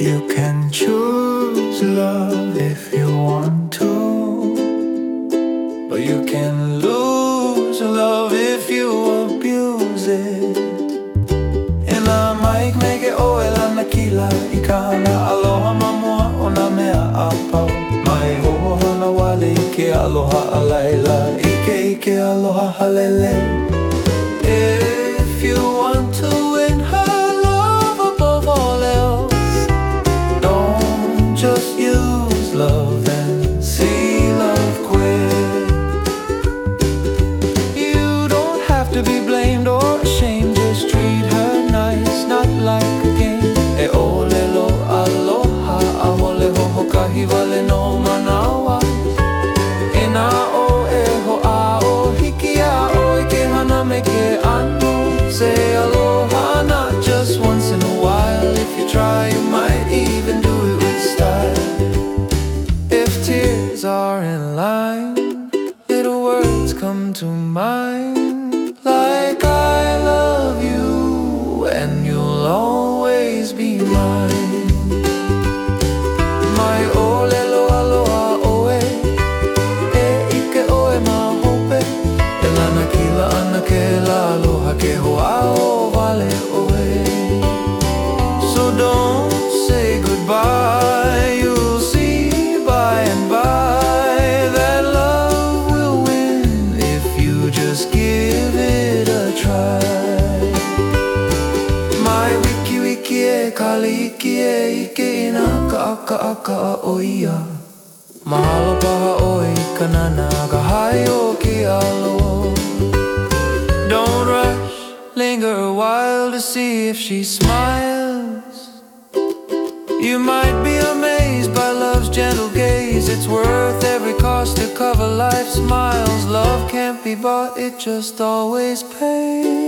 You can choose love if you want to, but you can lose love if you abuse it. And I might make it oela na kila I kana aloha mamua o na mea apau. Mai hoho na wale ike aloha a laila, ike aloha halele. If you want to win her love above all else, don't just use love and see love quit. You don't have to be blamed or ashamed, just treat her nice, not like a game. E ole lo aloha, a mole hoho kahi wale no manawa. E na o e ho a o hiki a o e ke hana me ke anu. Say aloha not just once in a while. If you try, you might even do it with style. If tears are in line, little words come to mind, like I love you and you'll always be mine. Mai ole lo aloha oe, e ike oe ma hope. E lana kila ana ke la aloha ke hoa o wale oe. So don't say goodbye, you'll see by and by that love will win if you just give it a try. Mai wiki wiki e kali iki e ike ina ka aka o ia. Mahalo paha oi kanana ka hai o ki alo. Don't rush, linger a while to see if she smiles. You might be amazed by love's gentle gaze. It's worth every cost to cover life's miles. Love can't be bought, it just always pays.